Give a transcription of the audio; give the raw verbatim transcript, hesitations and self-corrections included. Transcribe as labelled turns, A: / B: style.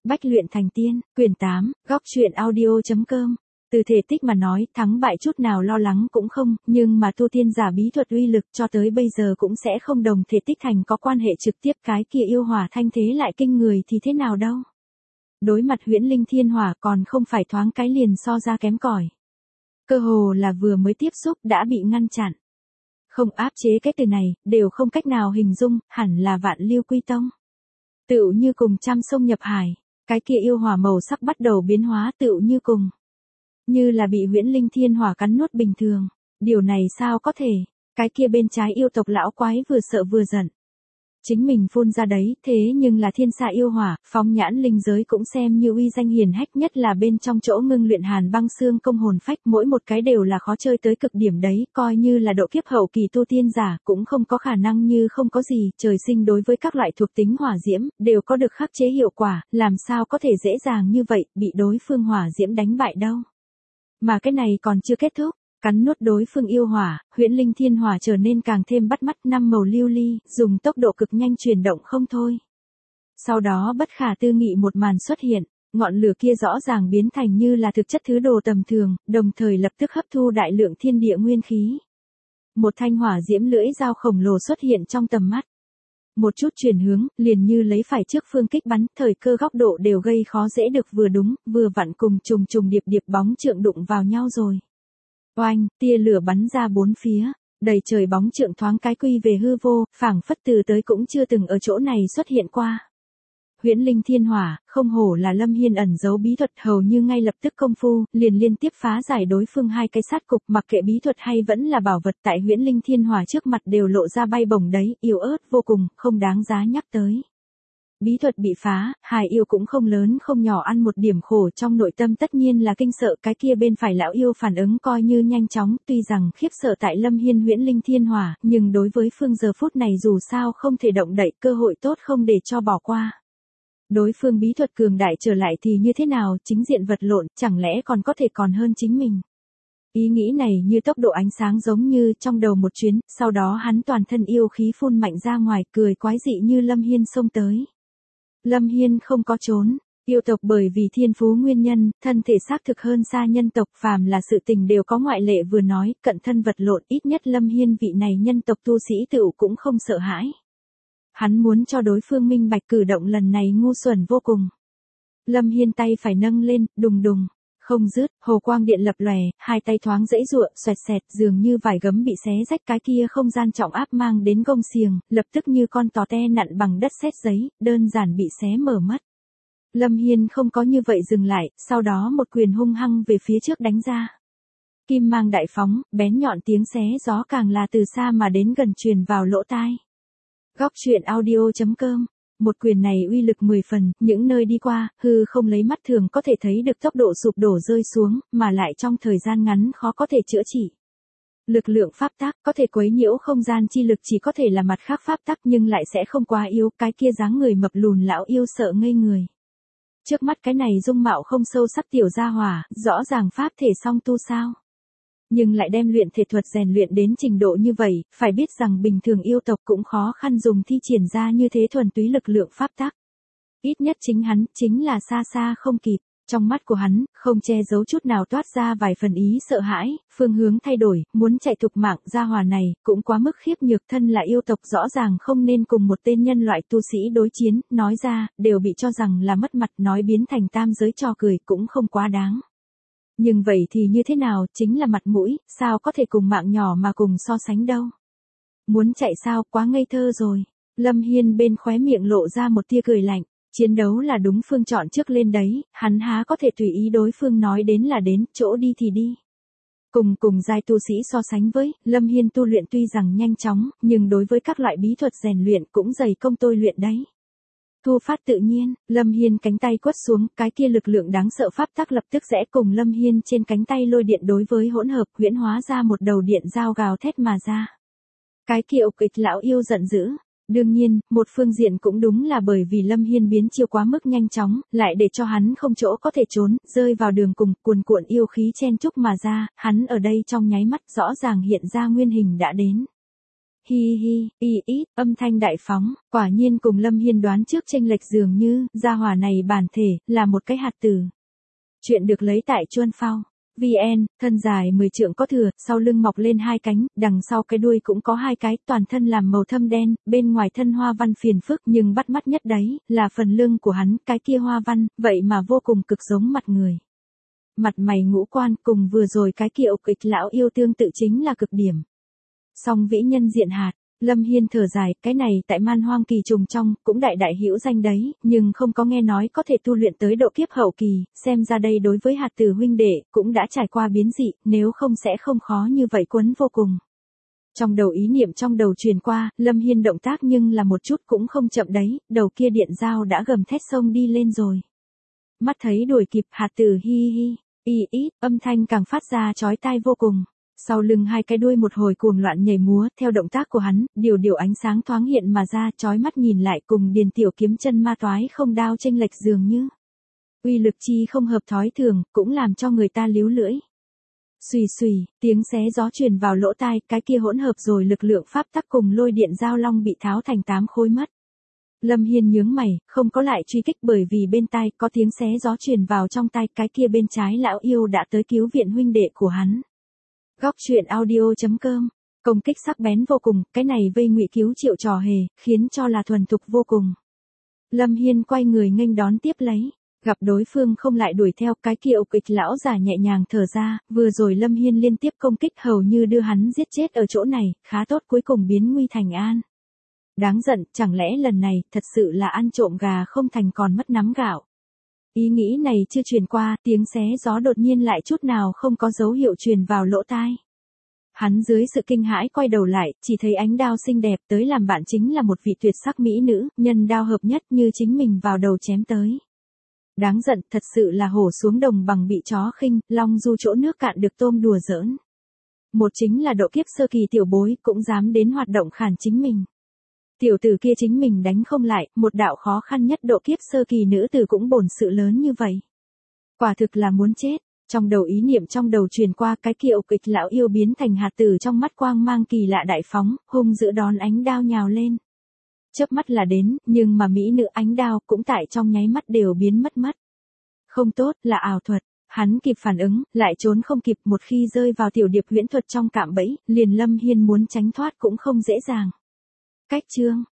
A: Bách luyện thành tiên, quyển tám, góc truyện audio.com. Từ thể tích mà nói, thắng bại chút nào lo lắng cũng không, nhưng mà tu tiên giả bí thuật uy lực cho tới bây giờ cũng sẽ không đồng thể tích thành có quan hệ trực tiếp, cái kia yêu hỏa thanh thế lại kinh người thì thế nào đâu. Đối mặt huyễn linh thiên hỏa còn không phải thoáng cái liền so ra kém cỏi. Cơ hồ là vừa mới tiếp xúc đã bị ngăn chặn. Không áp chế cái từ này, đều không cách nào hình dung, hẳn là vạn lưu quy tông. Tựu như cùng trăm sông nhập hải, cái kia yêu hỏa màu sắc bắt đầu biến hóa tựu như cùng. Như là bị huyễn linh thiên hỏa cắn nuốt bình thường. Điều này sao có thể, cái kia bên trái yêu tộc lão quái vừa sợ vừa giận. Chính mình phun ra đấy, thế nhưng là thiên xạ yêu hỏa, phóng nhãn linh giới cũng xem như uy danh hiển hách, nhất là bên trong chỗ ngưng luyện hàn băng xương công hồn phách, mỗi một cái đều là khó chơi tới cực điểm đấy, coi như là độ kiếp hậu kỳ tu tiên giả, cũng không có khả năng như không có gì, trời sinh đối với các loại thuộc tính hỏa diễm, đều có được khắc chế hiệu quả, làm sao có thể dễ dàng như vậy, bị đối phương hỏa diễm đánh bại đâu. Mà cái này còn chưa kết thúc. Cắn nuốt đối phương yêu hỏa, huyễn linh thiên hỏa trở nên càng thêm bắt mắt, năm màu lưu ly, dùng tốc độ cực nhanh chuyển động không thôi. Sau đó bất khả tư nghị một màn xuất hiện, ngọn lửa kia rõ ràng biến thành như là thực chất thứ đồ tầm thường, đồng thời lập tức hấp thu đại lượng thiên địa nguyên khí. Một thanh hỏa diễm lưỡi dao khổng lồ xuất hiện trong tầm mắt. Một chút chuyển hướng, liền như lấy phải trước phương kích bắn, thời cơ góc độ đều gây khó dễ được vừa đúng, vừa vặn cùng trùng trùng điệp điệp bóng trượng đụng vào nhau rồi. Oanh, tia lửa bắn ra bốn phía, đầy trời bóng trượng thoáng cái quy về hư vô, phảng phất từ tới cũng chưa từng ở chỗ này xuất hiện qua. Huyễn linh thiên hỏa, không hổ là Lâm Hiên ẩn giấu bí thuật, hầu như ngay lập tức công phu, liền liên tiếp phá giải đối phương hai cái sát cục, mặc kệ bí thuật hay vẫn là bảo vật tại huyễn linh thiên hỏa trước mặt đều lộ ra bay bổng đấy, yếu ớt vô cùng, không đáng giá nhắc tới. Bí thuật bị phá, hài yêu cũng không lớn không nhỏ ăn một điểm khổ, trong nội tâm tất nhiên là kinh sợ, cái kia bên phải lão yêu phản ứng coi như nhanh chóng, tuy rằng khiếp sợ tại Lâm Hiên huyễn linh thiên hỏa, nhưng đối với phương giờ phút này dù sao không thể động đậy, cơ hội tốt không để cho bỏ qua. Đối phương bí thuật cường đại trở lại thì như thế nào, chính diện vật lộn, chẳng lẽ còn có thể còn hơn chính mình. Ý nghĩ này như tốc độ ánh sáng giống như trong đầu một chuyến, sau đó hắn toàn thân yêu khí phun mạnh ra ngoài, cười quái dị như Lâm Hiên xông tới. Lâm Hiên không có trốn, yêu tộc bởi vì thiên phú nguyên nhân, thân thể xác thực hơn xa nhân tộc, phàm là sự tình đều có ngoại lệ, vừa nói, cận thân vật lộn, ít nhất Lâm Hiên vị này nhân tộc tu sĩ tựu cũng không sợ hãi. Hắn muốn cho đối phương minh bạch cử động lần này ngu xuẩn vô cùng. Lâm Hiên tay phải nâng lên, đùng đùng, không dứt, hồ quang điện lập lòe, hai tay thoáng dãy giụa, xoẹt xẹt, dường như vải gấm bị xé rách, cái kia không gian trọng áp mang đến gông xiềng, lập tức như con tò te nặn bằng đất sét giấy, đơn giản bị xé mở mất. Lâm Hiên không có như vậy dừng lại, sau đó một quyền hung hăng về phía trước đánh ra. Kim mang đại phóng, bén nhọn tiếng xé gió càng là từ xa mà đến gần truyền vào lỗ tai. Góc truyện audio.com. Một quyền này uy lực mười phần, những nơi đi qua, hư không lấy mắt thường có thể thấy được tốc độ sụp đổ rơi xuống, mà lại trong thời gian ngắn khó có thể chữa trị. Lực lượng pháp tắc có thể quấy nhiễu không gian chi lực, chỉ có thể là mặt khác pháp tắc nhưng lại sẽ không quá yếu, cái kia dáng người mập lùn lão yêu sợ ngây người. Trước mắt cái này dung mạo không sâu sắc tiểu gia hỏa, rõ ràng pháp thể song tu sao. Nhưng lại đem luyện thể thuật rèn luyện đến trình độ như vậy, phải biết rằng bình thường yêu tộc cũng khó khăn dùng thi triển ra như thế thuần túy lực lượng pháp tắc. Ít nhất chính hắn, chính là xa xa không kịp. Trong mắt của hắn, không che giấu chút nào toát ra vài phần ý sợ hãi, phương hướng thay đổi, muốn chạy thục mạng, gia hỏa này, cũng quá mức khiếp nhược, thân là yêu tộc rõ ràng không nên cùng một tên nhân loại tu sĩ đối chiến, nói ra, đều bị cho rằng là mất mặt, nói biến thành tam giới trò cười cũng không quá đáng. Nhưng vậy thì như thế nào, chính là mặt mũi, sao có thể cùng mạng nhỏ mà cùng so sánh đâu. Muốn chạy sao, quá ngây thơ rồi. Lâm Hiên bên khóe miệng lộ ra một tia cười lạnh, chiến đấu là đúng phương chọn trước lên đấy, hắn há có thể tùy ý đối phương nói đến là đến, chỗ đi thì đi. Cùng cùng giai tu sĩ so sánh với, Lâm Hiên tu luyện tuy rằng nhanh chóng, nhưng đối với các loại bí thuật rèn luyện cũng dày công tôi luyện đấy. Thu phát tự nhiên, Lâm Hiên cánh tay quất xuống, cái kia lực lượng đáng sợ pháp tắc lập tức sẽ cùng Lâm Hiên trên cánh tay lôi điện đối với hỗn hợp, huyễn hóa ra một đầu điện dao gào thét mà ra. Cái kia ục kịch lão yêu giận dữ. Đương nhiên, một phương diện cũng đúng là bởi vì Lâm Hiên biến chiêu quá mức nhanh chóng, lại để cho hắn không chỗ có thể trốn, rơi vào đường cùng, cuồn cuộn yêu khí chen chúc mà ra, hắn ở đây trong nháy mắt rõ ràng hiện ra nguyên hình đã đến. hi hi, y ít, âm thanh đại phóng, quả nhiên cùng Lâm Hiên đoán trước chênh lệch dường như, gia hỏa này bản thể, là một cái hạt tử. Chuyện được lấy tại Chuan Phao. vê en, thân dài mười trượng có thừa, sau lưng mọc lên hai cánh, đằng sau cái đuôi cũng có hai cái, toàn thân làm màu thâm đen, bên ngoài thân hoa văn phiền phức nhưng bắt mắt nhất đấy, là phần lưng của hắn, cái kia hoa văn, vậy mà vô cùng cực giống mặt người. Mặt mày ngũ quan cùng vừa rồi cái kia ục ịch lão yêu tương tự chính là cực điểm. Song vĩ nhân diện hạt, Lâm Hiên thở dài, cái này tại man hoang kỳ trùng trong, cũng đại đại hữu danh đấy, nhưng không có nghe nói có thể tu luyện tới độ kiếp hậu kỳ, xem ra đây đối với hạt tử huynh đệ, cũng đã trải qua biến dị, nếu không sẽ không khó như vậy quấn vô cùng. Trong đầu ý niệm trong đầu truyền qua, Lâm Hiên động tác nhưng là một chút cũng không chậm đấy, đầu kia điện dao đã gầm thét sông đi lên rồi. Mắt thấy đuổi kịp hạt tử hi hi, y ít, âm thanh càng phát ra chói tai vô cùng. Sau lưng hai cái đuôi một hồi cuồng loạn nhảy múa, theo động tác của hắn, điều điều ánh sáng thoáng hiện mà ra, chói mắt nhìn lại cùng Điền Tiểu Kiếm chân ma toái không đao chênh lệch dường như. Uy lực chi không hợp thói thường, cũng làm cho người ta líu lưỡi. Xùy xùy, tiếng xé gió truyền vào lỗ tai, cái kia hỗn hợp rồi lực lượng pháp tắc cùng lôi điện giao long bị tháo thành tám khối mất. Lâm Hiên nhướng mày, không có lại truy kích bởi vì bên tai có tiếng xé gió truyền vào trong tai, cái kia bên trái lão yêu đã tới cứu viện huynh đệ của hắn. Góc truyện audio.com, công kích sắc bén vô cùng, cái này vây ngụy cứu triệu trò hề, khiến cho là thuần thục vô cùng. Lâm Hiên quay người nghênh đón tiếp lấy, gặp đối phương không lại đuổi theo, cái kia ục ịch lão giả nhẹ nhàng thở ra, vừa rồi Lâm Hiên liên tiếp công kích hầu như đưa hắn giết chết ở chỗ này, khá tốt cuối cùng biến nguy thành an. Đáng giận, chẳng lẽ lần này, thật sự là ăn trộm gà không thành còn mất nắm gạo. Ý nghĩ này chưa truyền qua, tiếng xé gió đột nhiên lại chút nào không có dấu hiệu truyền vào lỗ tai. Hắn dưới sự kinh hãi quay đầu lại, chỉ thấy ánh đao xinh đẹp tới làm bạn chính là một vị tuyệt sắc mỹ nữ, nhân đao hợp nhất như chính mình vào đầu chém tới. Đáng giận, thật sự là hổ xuống đồng bằng bị chó khinh, long du chỗ nước cạn được tôm đùa giỡn. Một chính là độ kiếp sơ kỳ tiểu bối cũng dám đến hoạt động khản chính mình. Tiểu tử kia chính mình đánh không lại, một đạo khó khăn nhất độ kiếp sơ kỳ nữ tử cũng bổn sự lớn như vậy. Quả thực là muốn chết, trong đầu ý niệm trong đầu truyền qua, cái kia ục ịch lão yêu biến thành hạt tử trong mắt quang mang kỳ lạ đại phóng, hung dữ đón ánh đao nhào lên. Chớp mắt là đến, nhưng mà mỹ nữ ánh đao cũng tại trong nháy mắt đều biến mất mất. Không tốt, là ảo thuật. Hắn kịp phản ứng, lại trốn không kịp, một khi rơi vào tiểu điệp huyễn thuật trong cạm bẫy, liền Lâm Hiên muốn tránh thoát cũng không dễ dàng. Cách chương,